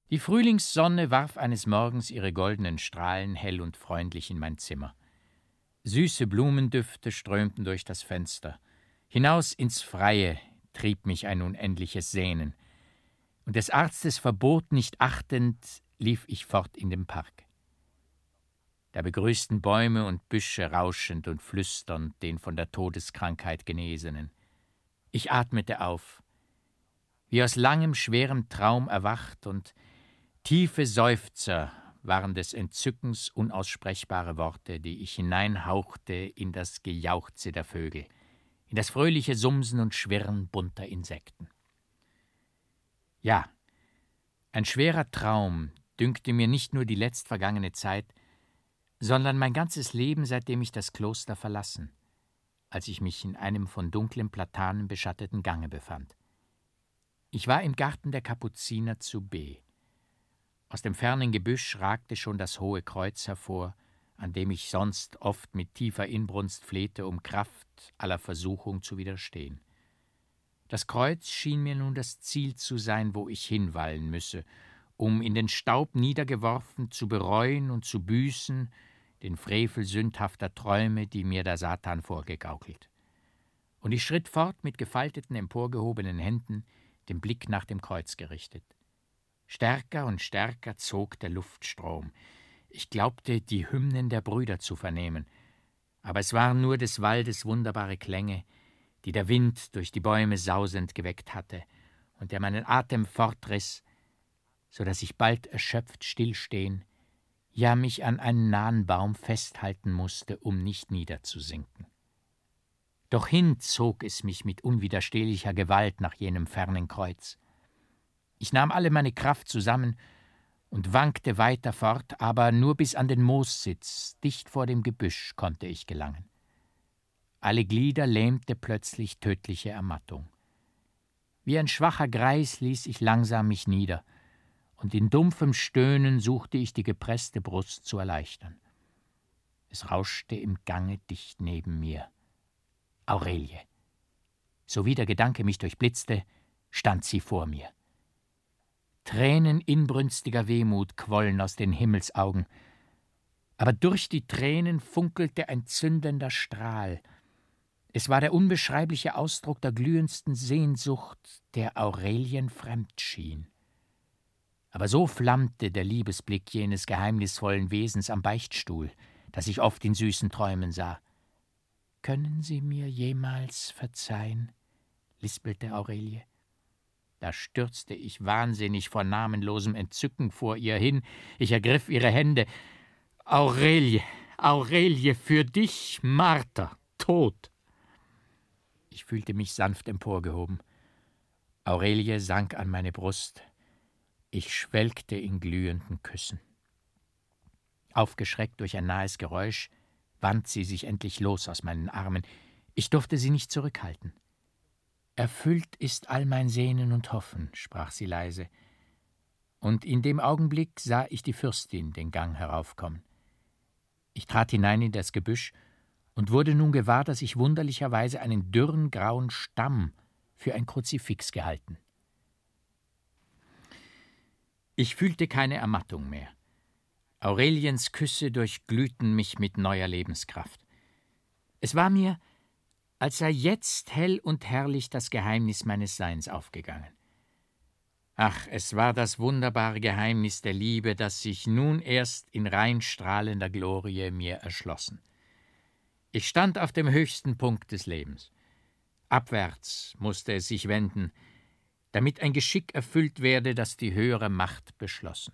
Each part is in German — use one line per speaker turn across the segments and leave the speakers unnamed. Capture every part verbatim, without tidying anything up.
Die Frühlingssonne warf eines Morgens ihre goldenen Strahlen hell und freundlich in mein Zimmer. Süße Blumendüfte strömten durch das Fenster. Hinaus ins Freie trieb mich ein unendliches Sehnen. Und des Arztes Verbot nicht achtend, lief ich fort in den Park. Da begrüßten Bäume und Büsche rauschend und flüsternd den von der Todeskrankheit Genesenen. Ich atmete auf, wie aus langem, schwerem Traum erwacht, und tiefe Seufzer waren des Entzückens unaussprechbare Worte, die ich hineinhauchte in das Gejauchze der Vögel, in das fröhliche Sumsen und Schwirren bunter Insekten. Ja, ein schwerer Traum dünkte mir nicht nur die letztvergangene Zeit, sondern mein ganzes Leben, seitdem ich das Kloster verlassen, als ich mich in einem von dunklen Platanen beschatteten Gange befand. Ich war im Garten der Kapuziner zu B. Aus dem fernen Gebüsch ragte schon das hohe Kreuz hervor, an dem ich sonst oft mit tiefer Inbrunst flehte, um Kraft aller Versuchung zu widerstehen. Das Kreuz schien mir nun das Ziel zu sein, wo ich hinwallen müsse, um in den Staub niedergeworfen zu bereuen und zu büßen den Frevel sündhafter Träume, die mir der Satan vorgegaukelt. Und ich schritt fort mit gefalteten, emporgehobenen Händen, den Blick nach dem Kreuz gerichtet. Stärker und stärker zog der Luftstrom. Ich glaubte, die Hymnen der Brüder zu vernehmen, aber es waren nur des Waldes wunderbare Klänge, die der Wind durch die Bäume sausend geweckt hatte und der meinen Atem fortriss, so dass ich bald erschöpft stillstehen, ja mich an einen nahen Baum festhalten musste, um nicht niederzusinken. Doch hin zog es mich mit unwiderstehlicher Gewalt nach jenem fernen Kreuz. Ich nahm alle meine Kraft zusammen und wankte weiter fort, aber nur bis an den Moossitz, dicht vor dem Gebüsch, konnte ich gelangen. Alle Glieder lähmte plötzlich tödliche Ermattung. Wie ein schwacher Greis ließ ich langsam mich nieder, und in dumpfem Stöhnen suchte ich die gepresste Brust zu erleichtern. Es rauschte im Gange dicht neben mir. Aurelie. Sowie der Gedanke mich durchblitzte, stand sie vor mir. Tränen inbrünstiger Wehmut quollen aus den Himmelsaugen, aber durch die Tränen funkelte ein zündender Strahl. Es war der unbeschreibliche Ausdruck der glühendsten Sehnsucht, der Aurelien fremd schien. Aber so flammte der Liebesblick jenes geheimnisvollen Wesens am Beichtstuhl, das ich oft in süßen Träumen sah. »Können Sie mir jemals verzeihen?« lispelte Aurelie. Da stürzte ich wahnsinnig vor namenlosem Entzücken vor ihr hin. Ich ergriff ihre Hände. »Aurelie, Aurelie, für dich, Marter, tot!« Ich fühlte mich sanft emporgehoben. Aurelie sank an meine Brust. Ich schwelgte in glühenden Küssen. Aufgeschreckt durch ein nahes Geräusch, wand sie sich endlich los aus meinen Armen. Ich durfte sie nicht zurückhalten. »Erfüllt ist all mein Sehnen und Hoffen«, sprach sie leise. Und in dem Augenblick sah ich die Fürstin den Gang heraufkommen. Ich trat hinein in das Gebüsch und wurde nun gewahr, dass ich wunderlicherweise einen dürren, grauen Stamm für ein Kruzifix gehalten. Ich fühlte keine Ermattung mehr. Aureliens Küsse durchglühten mich mit neuer Lebenskraft. Es war mir, als sei jetzt hell und herrlich das Geheimnis meines Seins aufgegangen. Ach, es war das wunderbare Geheimnis der Liebe, das sich nun erst in rein strahlender Glorie mir erschlossen. Ich stand auf dem höchsten Punkt des Lebens. Abwärts musste es sich wenden, damit ein Geschick erfüllt werde, das die höhere Macht beschlossen.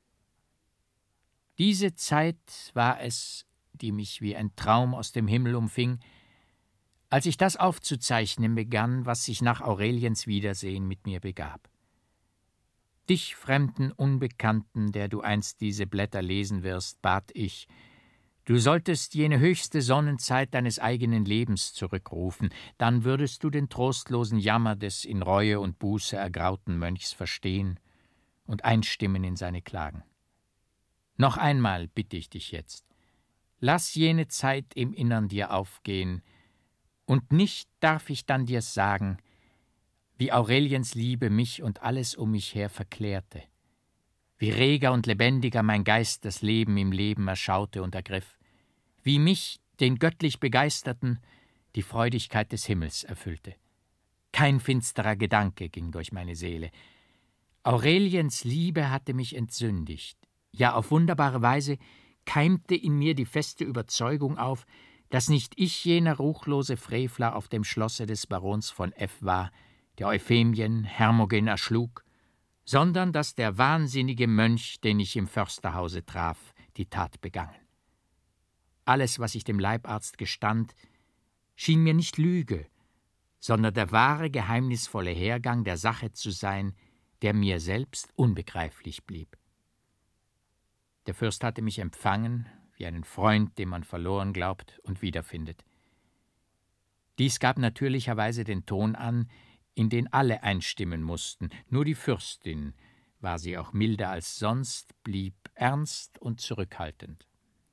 Diese Zeit war es, die mich wie ein Traum aus dem Himmel umfing, als ich das aufzuzeichnen begann, was sich nach Aureliens Wiedersehen mit mir begab. Dich, fremden Unbekannten, der du einst diese Blätter lesen wirst, bat ich, du solltest jene höchste Sonnenzeit deines eigenen Lebens zurückrufen, dann würdest du den trostlosen Jammer des in Reue und Buße ergrauten Mönchs verstehen und einstimmen in seine Klagen. Noch einmal bitte ich dich jetzt, lass jene Zeit im Innern dir aufgehen, und nicht darf ich dann dir sagen, wie Aureliens Liebe mich und alles um mich her verklärte, wie reger und lebendiger mein Geist das Leben im Leben erschaute und ergriff, wie mich, den göttlich Begeisterten, die Freudigkeit des Himmels erfüllte. Kein finsterer Gedanke ging durch meine Seele. Aureliens Liebe hatte mich entsündigt. Ja, auf wunderbare Weise keimte in mir die feste Überzeugung auf, dass nicht ich jener ruchlose Frevler auf dem Schlosse des Barons von F. war, der Euphemien, Hermogen erschlug, sondern dass der wahnsinnige Mönch, den ich im Försterhause traf, die Tat begangen. Alles, was ich dem Leibarzt gestand, schien mir nicht Lüge, sondern der wahre, geheimnisvolle Hergang der Sache zu sein, der mir selbst unbegreiflich blieb. Der Fürst hatte mich empfangen, wie einen Freund, den man verloren glaubt und wiederfindet. Dies gab natürlicherweise den Ton an, in den alle einstimmen mussten. Nur die Fürstin, war sie auch milder als sonst, blieb ernst und zurückhaltend.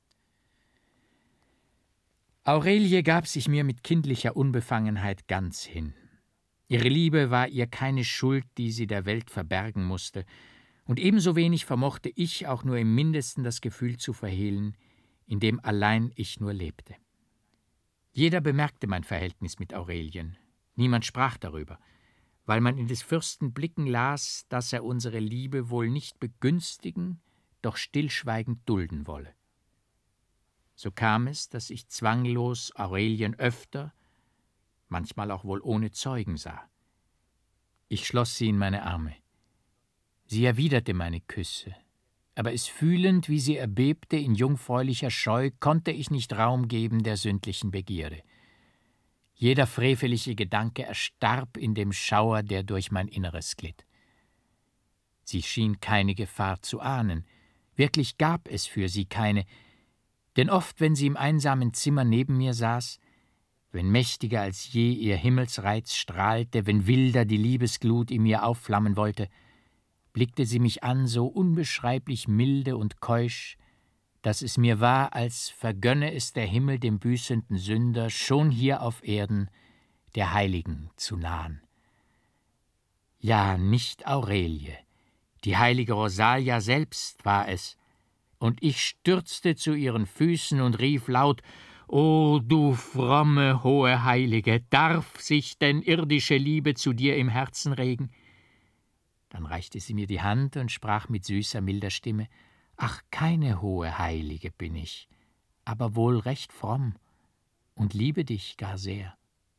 Aurelie gab sich mir mit kindlicher Unbefangenheit ganz hin. Ihre Liebe war ihr keine Schuld, die sie der Welt verbergen musste, und ebenso wenig vermochte ich auch nur im Mindesten das Gefühl zu verhehlen, in dem allein ich nur lebte. Jeder bemerkte mein Verhältnis mit Aurelien, niemand sprach darüber, weil man in des Fürsten Blicken las, dass er unsere Liebe wohl nicht begünstigen, doch stillschweigend dulden wolle. So kam es, dass ich zwanglos Aurelien öfter, manchmal auch wohl ohne Zeugen sah. Ich schloss sie in meine Arme. Sie erwiderte meine Küsse, aber es fühlend, wie sie erbebte in jungfräulicher Scheu, konnte ich nicht Raum geben der sündlichen Begierde. Jeder freveliche Gedanke erstarb in dem Schauer, der durch mein Inneres glitt. Sie schien keine Gefahr zu ahnen, wirklich gab es für sie keine, denn oft, wenn sie im einsamen Zimmer neben mir saß, wenn mächtiger als je ihr Himmelsreiz strahlte, wenn wilder die Liebesglut in mir aufflammen wollte, blickte sie mich an, so unbeschreiblich milde und keusch, dass es mir war, als vergönne es der Himmel dem büßenden Sünder, schon hier auf Erden der Heiligen zu nahen. Ja, nicht Aurelie, die heilige Rosalia selbst war es, und ich stürzte zu ihren Füßen und rief laut: »O du fromme, hohe Heilige, darf sich denn irdische Liebe zu dir im Herzen regen?« Dann reichte sie mir die Hand und sprach mit süßer, milder Stimme: »Ach, keine hohe Heilige bin ich, aber wohl recht fromm und liebe dich gar sehr.«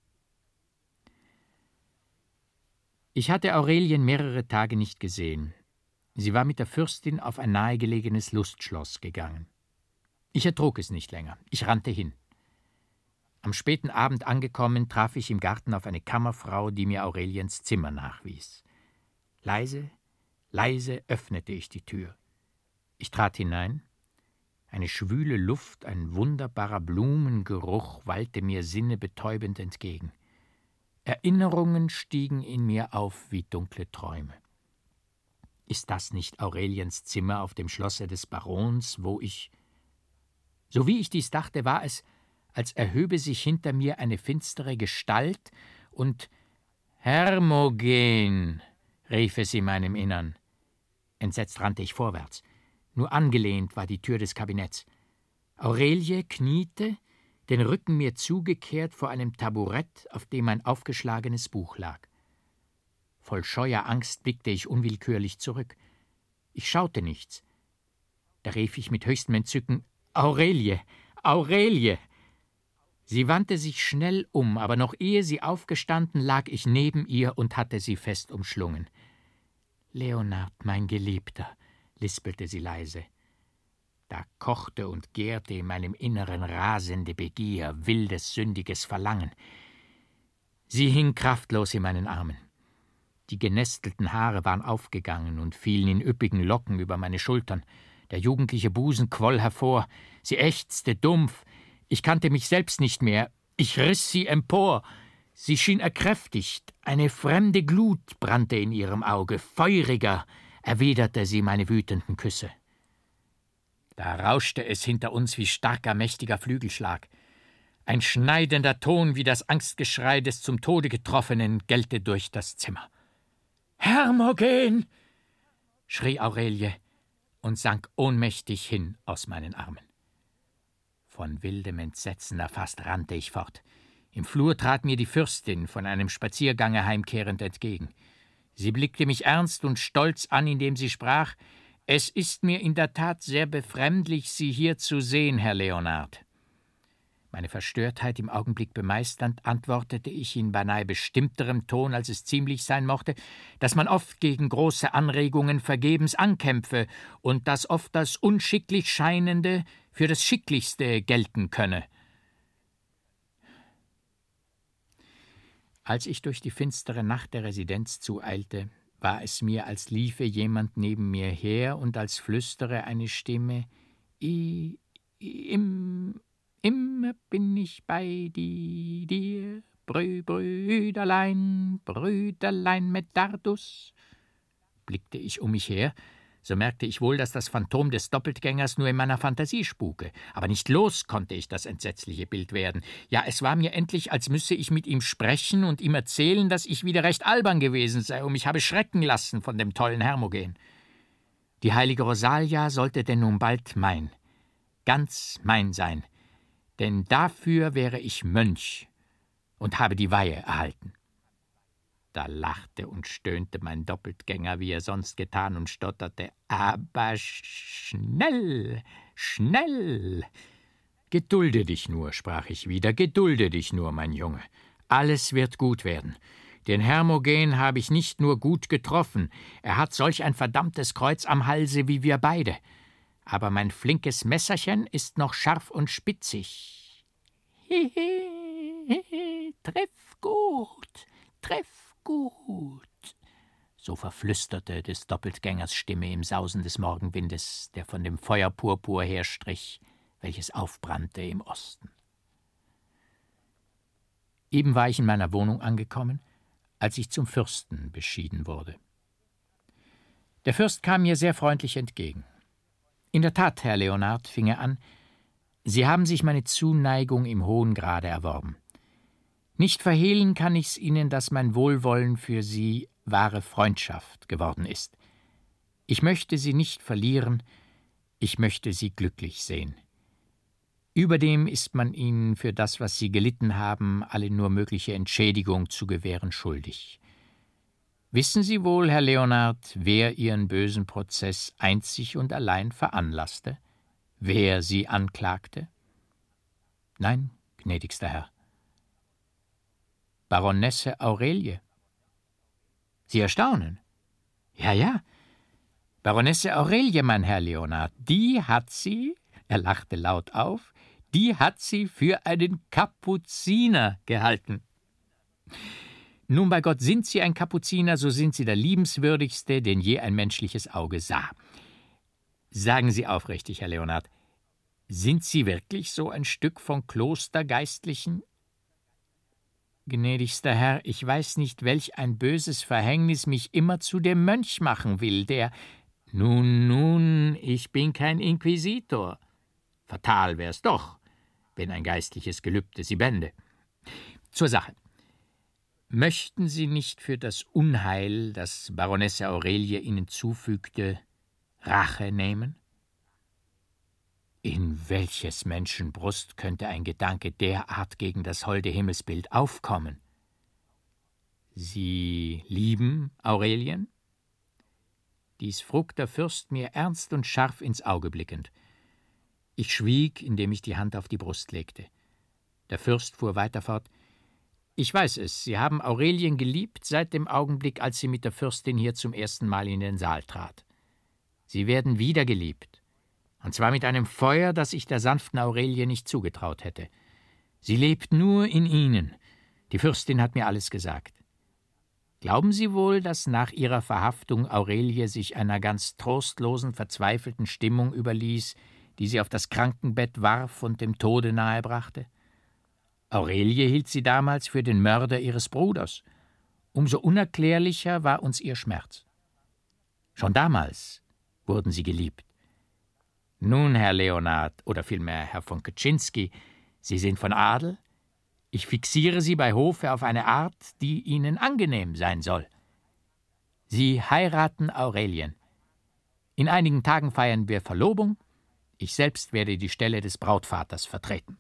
Ich hatte Aurelien mehrere Tage nicht gesehen. Sie war mit der Fürstin auf ein nahegelegenes Lustschloss gegangen. Ich ertrug es nicht länger. Ich rannte hin. Am späten Abend angekommen, traf ich im Garten auf eine Kammerfrau, die mir Aureliens Zimmer nachwies. Leise, leise öffnete ich die Tür. Ich trat hinein. Eine schwüle Luft, ein wunderbarer Blumengeruch wallte mir sinnebetäubend entgegen. Erinnerungen stiegen in mir auf wie dunkle Träume. Ist das nicht Aureliens Zimmer auf dem Schlosse des Barons, wo ich... So wie ich dies dachte, war es, als erhöbe sich hinter mir eine finstere Gestalt und »Hermogen«, rief es in meinem Innern. Entsetzt rannte ich vorwärts. Nur angelehnt war die Tür des Kabinetts. Aurelie kniete, den Rücken mir zugekehrt vor einem Taburett, auf dem ein aufgeschlagenes Buch lag. Voll scheuer Angst blickte ich unwillkürlich zurück. Ich schaute nichts. Da rief ich mit höchstem Entzücken: »Aurelie! Aurelie!« Sie wandte sich schnell um, aber noch ehe sie aufgestanden, lag ich neben ihr und hatte sie fest umschlungen. »Leonard, mein Geliebter«, lispelte sie leise. Da kochte und gärte in meinem Inneren rasende Begier, wildes, sündiges Verlangen. Sie hing kraftlos in meinen Armen. Die genestelten Haare waren aufgegangen und fielen in üppigen Locken über meine Schultern. Der jugendliche Busen quoll hervor. Sie ächzte dumpf. Ich kannte mich selbst nicht mehr. Ich riss sie empor. Sie schien erkräftigt. Eine fremde Glut brannte in ihrem Auge. Feuriger erwiderte sie meine wütenden Küsse. Da rauschte es hinter uns wie starker, mächtiger Flügelschlag. Ein schneidender Ton wie das Angstgeschrei des zum Tode Getroffenen gellte durch das Zimmer. »Hermogen«, schrie Aurelie. und sank ohnmächtig hin aus meinen Armen. Von wildem Entsetzen erfasst rannte ich fort. Im Flur trat mir die Fürstin von einem Spaziergange heimkehrend entgegen. Sie blickte mich ernst und stolz an, indem sie sprach: »Es ist mir in der Tat sehr befremdlich, Sie hier zu sehen, Herr Leonard.« Meine Verstörtheit im Augenblick bemeisternd, antwortete ich in beinahe bestimmterem Ton, als es ziemlich sein mochte, dass man oft gegen große Anregungen vergebens ankämpfe und dass oft das unschicklich Scheinende für das Schicklichste gelten könne. Als ich durch die finstere Nacht der Residenz zueilte, war es mir, als liefe jemand neben mir her und als flüstere eine Stimme: I, im, immer bin ich bei di, dir, Brü, Brüderlein, Brüderlein Medardus. Blickte ich um mich her, so merkte ich wohl, dass das Phantom des Doppeltgängers nur in meiner Fantasie spuke. Aber nicht los konnte ich das entsetzliche Bild werden. Ja, es war mir endlich, als müsse ich mit ihm sprechen und ihm erzählen, dass ich wieder recht albern gewesen sei und mich habe schrecken lassen von dem tollen Hermogen. Die heilige Rosalia sollte denn nun bald mein, ganz mein sein, denn dafür wäre ich Mönch und habe die Weihe erhalten. Da lachte und stöhnte mein Doppeltgänger, wie er sonst getan, und stotterte: »Aber schnell, schnell!« »Gedulde dich nur«, sprach ich wieder, »gedulde dich nur, mein Junge. Alles wird gut werden. Den Hermogen habe ich nicht nur gut getroffen, er hat solch ein verdammtes Kreuz am Halse wie wir beide. Aber mein flinkes Messerchen ist noch scharf und spitzig. Hihi, treff gut, treff gut«, so verflüsterte des Doppeltgängers Stimme im Sausen des Morgenwindes, der von dem Feuerpurpur herstrich, welches aufbrannte im Osten. Eben war ich in meiner Wohnung angekommen, als ich zum Fürsten beschieden wurde. Der Fürst kam mir sehr freundlich entgegen. »In der Tat, Herr Leonard«, fing er an, »Sie haben sich meine Zuneigung im hohen Grade erworben. Nicht verhehlen kann ich's Ihnen, dass mein Wohlwollen für Sie wahre Freundschaft geworden ist. Ich möchte Sie nicht verlieren, ich möchte Sie glücklich sehen. Überdem ist man Ihnen für das, was Sie gelitten haben, alle nur mögliche Entschädigung zu gewähren schuldig. Wissen Sie wohl, Herr Leonard, wer Ihren bösen Prozess einzig und allein veranlasste? Wer Sie anklagte?« »Nein, gnädigster Herr.« »Baronesse Aurelie.« »Sie erstaunen?« »Ja, ja, Baronesse Aurelie, mein Herr Leonard, die hat sie«, er lachte laut auf, »die hat sie für einen Kapuziner gehalten.« »Nun, bei Gott, sind Sie ein Kapuziner, so sind Sie der liebenswürdigste, den je ein menschliches Auge sah. Sagen Sie aufrichtig, Herr Leonard, sind Sie wirklich so ein Stück von Klostergeistlichen?« »Gnädigster Herr, ich weiß nicht, welch ein böses Verhängnis mich immer zu dem Mönch machen will, der...« »Nun, nun, ich bin kein Inquisitor. Fatal wär's doch, wenn ein geistliches Gelübde Sie bände. Zur Sache. Möchten Sie nicht für das Unheil, das Baronesse Aurelie Ihnen zufügte, Rache nehmen?« In welches Menschen Brust könnte ein Gedanke derart gegen das holde Himmelsbild aufkommen? »Sie lieben Aurelien?« Dies frug der Fürst mir ernst und scharf ins Auge blickend. Ich schwieg, indem ich die Hand auf die Brust legte. Der Fürst fuhr weiter fort: »Ich weiß es, Sie haben Aurelien geliebt seit dem Augenblick, als sie mit der Fürstin hier zum ersten Mal in den Saal trat. Sie werden wieder geliebt. Und zwar mit einem Feuer, das ich der sanften Aurelie nicht zugetraut hätte. Sie lebt nur in Ihnen. Die Fürstin hat mir alles gesagt. Glauben Sie wohl, dass nach ihrer Verhaftung Aurelie sich einer ganz trostlosen, verzweifelten Stimmung überließ, die sie auf das Krankenbett warf und dem Tode nahe brachte? Aurelie hielt sie damals für den Mörder ihres Bruders. Umso unerklärlicher war uns ihr Schmerz. Schon damals wurden sie geliebt. Nun, Herr Leonard, oder vielmehr Herr von Kaczynski, Sie sind von Adel? Ich fixiere Sie bei Hofe auf eine Art, die Ihnen angenehm sein soll. Sie heiraten Aurelien. In einigen Tagen feiern wir Verlobung. Ich selbst werde die Stelle des Brautvaters vertreten.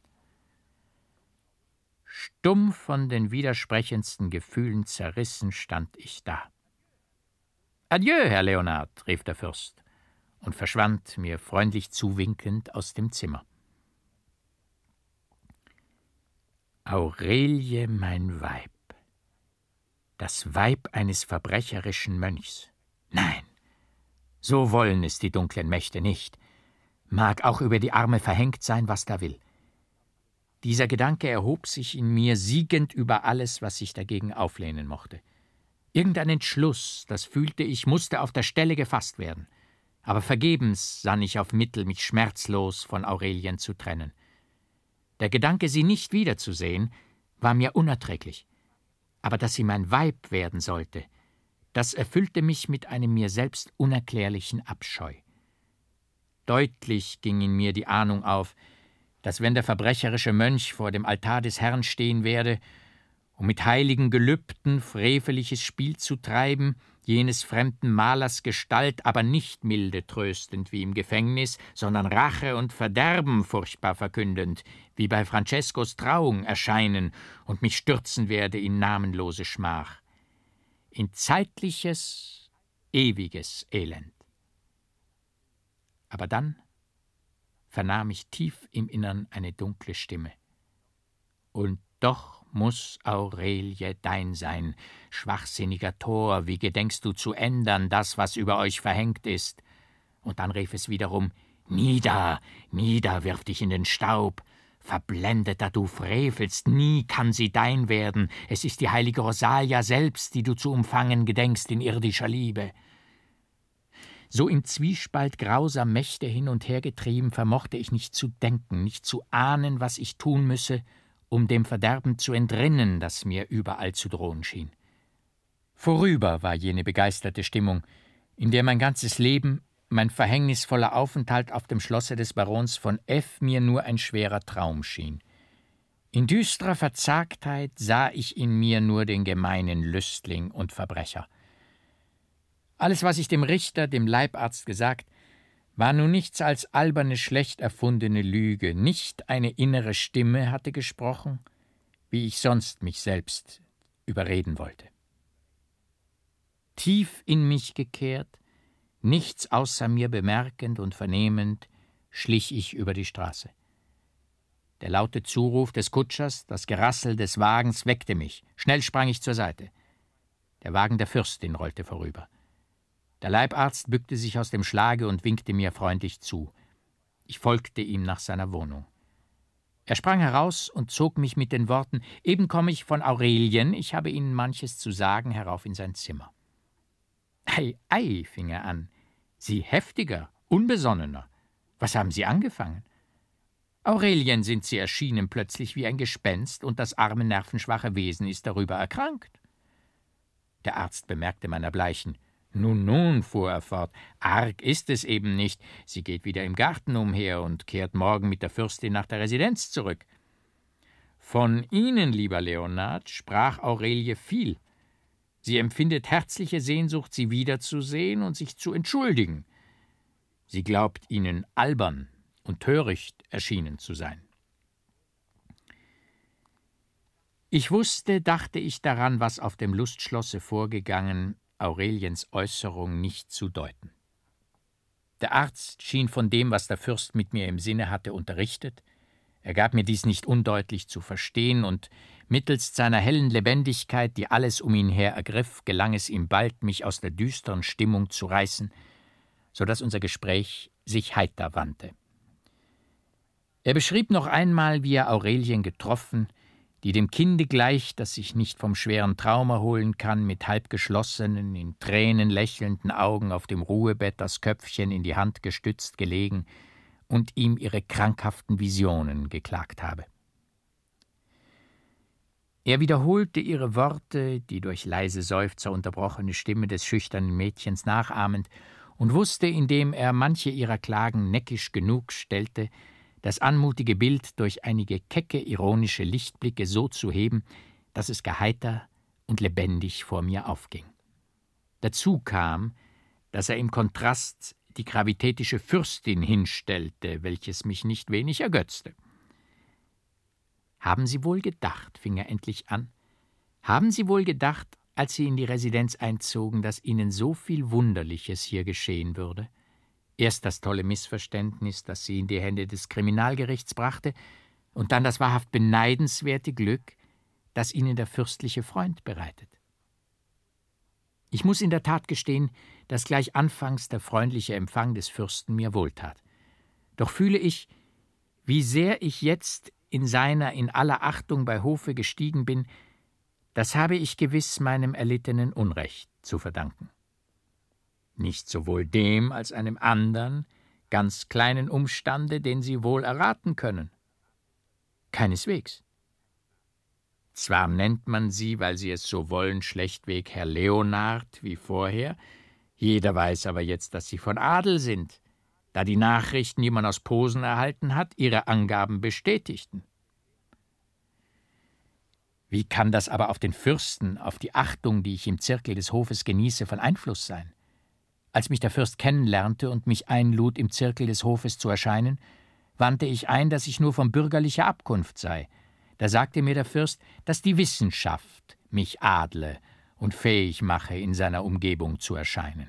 Stumm von den widersprechendsten Gefühlen zerrissen stand ich da. »Adieu, Herr Leonard«, rief der Fürst und verschwand, mir freundlich zuwinkend, aus dem Zimmer. Aurelie, mein Weib. Das Weib eines verbrecherischen Mönchs. Nein, so wollen es die dunklen Mächte nicht. Mag auch über die Arme verhängt sein, was da will. Dieser Gedanke erhob sich in mir siegend über alles, was sich dagegen auflehnen mochte. Irgendein Entschluss, das fühlte ich, musste auf der Stelle gefasst werden. Aber vergebens sann ich auf Mittel, mich schmerzlos von Aurelien zu trennen. Der Gedanke, sie nicht wiederzusehen, war mir unerträglich. Aber dass sie mein Weib werden sollte, das erfüllte mich mit einem mir selbst unerklärlichen Abscheu. Deutlich ging in mir die Ahnung auf, dass wenn der verbrecherische Mönch vor dem Altar des Herrn stehen werde, um mit heiligen Gelübden freveliches Spiel zu treiben, jenes fremden Malers Gestalt aber nicht milde tröstend wie im Gefängnis, sondern Rache und Verderben furchtbar verkündend, wie bei Francescos Trauung erscheinen und mich stürzen werde in namenlose Schmach, in zeitliches, ewiges Elend. Aber dann vernahm ich tief im Innern eine dunkle Stimme. Und doch muß Aurelie dein sein, schwachsinniger Tor, wie gedenkst du zu ändern, das, was über euch verhängt ist? Und dann rief es wiederum, nieder, nieder, wirf dich in den Staub, verblendeter du frevelst, nie kann sie dein werden, es ist die heilige Rosalia selbst, die du zu umfangen gedenkst in irdischer Liebe. So im Zwiespalt grauser Mächte hin und her getrieben, vermochte ich nicht zu denken, nicht zu ahnen, was ich tun müsse, um dem Verderben zu entrinnen, das mir überall zu drohen schien. Vorüber war jene begeisterte Stimmung, in der mein ganzes Leben, mein verhängnisvoller Aufenthalt auf dem Schlosse des Barons von F. mir nur ein schwerer Traum schien. In düsterer Verzagtheit sah ich in mir nur den gemeinen Lüstling und Verbrecher. Alles, was ich dem Richter, dem Leibarzt gesagt, war nun nichts als alberne, schlecht erfundene Lüge, nicht eine innere Stimme hatte gesprochen, wie ich sonst mich selbst überreden wollte. Tief in mich gekehrt, nichts außer mir bemerkend und vernehmend, schlich ich über die Straße. Der laute Zuruf des Kutschers, das Gerassel des Wagens weckte mich. Schnell sprang ich zur Seite. Der Wagen der Fürstin rollte vorüber. Der Leibarzt bückte sich aus dem Schlage und winkte mir freundlich zu. Ich folgte ihm nach seiner Wohnung. Er sprang heraus und zog mich mit den Worten, »Eben komme ich von Aurelien, ich habe Ihnen manches zu sagen«, herauf in sein Zimmer. »Ei, ei«, fing er an, »Sie heftiger, unbesonnener. Was haben Sie angefangen? Aurelien sind Sie erschienen plötzlich wie ein Gespenst, und das arme, nervenschwache Wesen ist darüber erkrankt.« Der Arzt bemerkte mein Erbleichen. »Nun, nun«, fuhr er fort, »arg ist es eben nicht. Sie geht wieder im Garten umher und kehrt morgen mit der Fürstin nach der Residenz zurück.« »Von Ihnen, lieber Leonard, sprach Aurelie viel. Sie empfindet herzliche Sehnsucht, Sie wiederzusehen und sich zu entschuldigen. Sie glaubt, Ihnen albern und töricht erschienen zu sein.« Ich wusste, dachte ich daran, was auf dem Lustschlosse vorgegangen, Aureliens Äußerung nicht zu deuten. Der Arzt schien von dem, was der Fürst mit mir im Sinne hatte, unterrichtet. Er gab mir dies nicht undeutlich zu verstehen, und mittelst seiner hellen Lebendigkeit, die alles um ihn her ergriff, gelang es ihm bald, mich aus der düsteren Stimmung zu reißen, so dass unser Gespräch sich heiter wandte. Er beschrieb noch einmal, wie er Aurelien getroffen, die dem Kinde gleich, das sich nicht vom schweren Traum erholen kann, mit halb geschlossenen, in Tränen lächelnden Augen auf dem Ruhebett, das Köpfchen in die Hand gestützt gelegen und ihm ihre krankhaften Visionen geklagt habe. Er wiederholte ihre Worte, die durch leise Seufzer unterbrochene Stimme des schüchternen Mädchens nachahmend, und wusste, indem er manche ihrer Klagen neckisch genug stellte, das anmutige Bild durch einige kecke, ironische Lichtblicke so zu heben, dass es geheiter und lebendig vor mir aufging. Dazu kam, dass er im Kontrast die gravitätische Fürstin hinstellte, welches mich nicht wenig ergötzte. »Haben Sie wohl gedacht«, fing er endlich an, »haben Sie wohl gedacht, als Sie in die Residenz einzogen, dass Ihnen so viel Wunderliches hier geschehen würde? Erst das tolle Missverständnis, das Sie in die Hände des Kriminalgerichts brachte, und dann das wahrhaft beneidenswerte Glück, das Ihnen der fürstliche Freund bereitet. Ich muss in der Tat gestehen, dass gleich anfangs der freundliche Empfang des Fürsten mir wohltat. Doch fühle ich, wie sehr ich jetzt in seiner in aller Achtung bei Hofe gestiegen bin, das habe ich gewiss meinem erlittenen Unrecht zu verdanken. Nicht sowohl dem als einem andern, ganz kleinen Umstande, den Sie wohl erraten können. Keineswegs. Zwar nennt man Sie, weil Sie es so wollen, schlechtweg Herr Leonard wie vorher, jeder weiß aber jetzt, dass Sie von Adel sind, da die Nachrichten, die man aus Posen erhalten hat, Ihre Angaben bestätigten. Wie kann das aber auf den Fürsten, auf die Achtung, die ich im Zirkel des Hofes genieße, von Einfluss sein? Als mich der Fürst kennenlernte und mich einlud, im Zirkel des Hofes zu erscheinen, wandte ich ein, dass ich nur von bürgerlicher Abkunft sei. Da sagte mir der Fürst, dass die Wissenschaft mich adle und fähig mache, in seiner Umgebung zu erscheinen.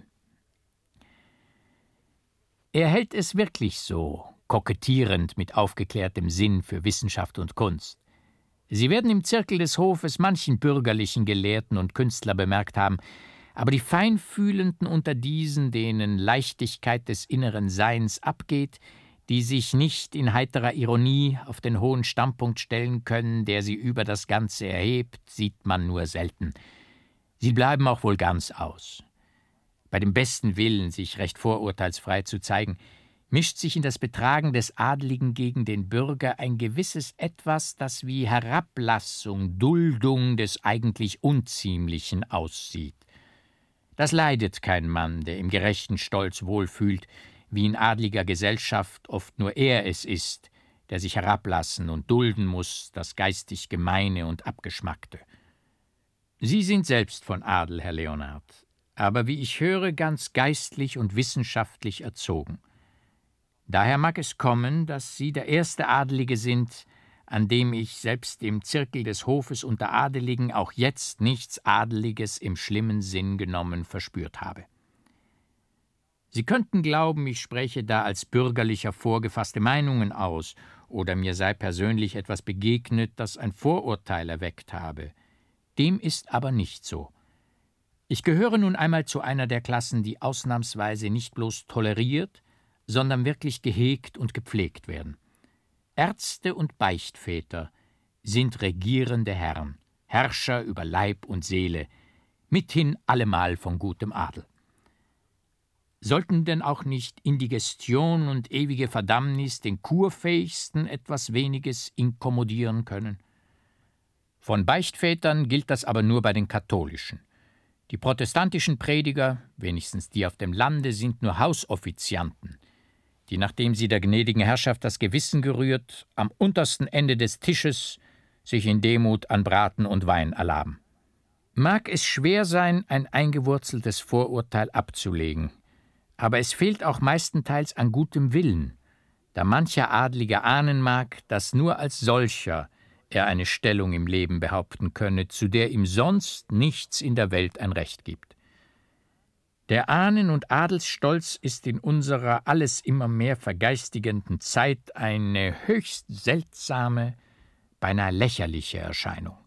Er hält es wirklich so, kokettierend mit aufgeklärtem Sinn für Wissenschaft und Kunst. Sie werden im Zirkel des Hofes manchen bürgerlichen Gelehrten und Künstler bemerkt haben, aber die Feinfühlenden unter diesen, denen Leichtigkeit des inneren Seins abgeht, die sich nicht in heiterer Ironie auf den hohen Standpunkt stellen können, der sie über das Ganze erhebt, sieht man nur selten. Sie bleiben auch wohl ganz aus. Bei dem besten Willen, sich recht vorurteilsfrei zu zeigen, mischt sich in das Betragen des Adligen gegen den Bürger ein gewisses Etwas, das wie Herablassung, Duldung des eigentlich Unziemlichen aussieht. Das leidet kein Mann, der im gerechten Stolz wohlfühlt, wie in adliger Gesellschaft oft nur er es ist, der sich herablassen und dulden muß, das geistig Gemeine und Abgeschmackte. Sie sind selbst von Adel, Herr Leonard, aber wie ich höre, ganz geistlich und wissenschaftlich erzogen. Daher mag es kommen, dass Sie der erste Adelige sind, an dem ich selbst im Zirkel des Hofes unter Adeligen auch jetzt nichts Adeliges im schlimmen Sinn genommen verspürt habe. Sie könnten glauben, ich spräche da als bürgerlicher vorgefasste Meinungen aus oder mir sei persönlich etwas begegnet, das ein Vorurteil erweckt habe. Dem ist aber nicht so. Ich gehöre nun einmal zu einer der Klassen, die ausnahmsweise nicht bloß toleriert, sondern wirklich gehegt und gepflegt werden. Ärzte und Beichtväter sind regierende Herren, Herrscher über Leib und Seele, mithin allemal von gutem Adel. Sollten denn auch nicht Indigestion und ewige Verdammnis den Kurfähigsten etwas weniges inkommodieren können? Von Beichtvätern gilt das aber nur bei den Katholischen. Die protestantischen Prediger, wenigstens die auf dem Lande, sind nur Hausoffizianten, die, nachdem sie der gnädigen Herrschaft das Gewissen gerührt, am untersten Ende des Tisches sich in Demut an Braten und Wein erlaben. Mag es schwer sein, ein eingewurzeltes Vorurteil abzulegen, aber es fehlt auch meistenteils an gutem Willen, da mancher Adlige ahnen mag, dass nur als solcher er eine Stellung im Leben behaupten könne, zu der ihm sonst nichts in der Welt ein Recht gibt. Der Ahnen- und Adelsstolz ist in unserer alles immer mehr vergeistigenden Zeit eine höchst seltsame, beinahe lächerliche Erscheinung.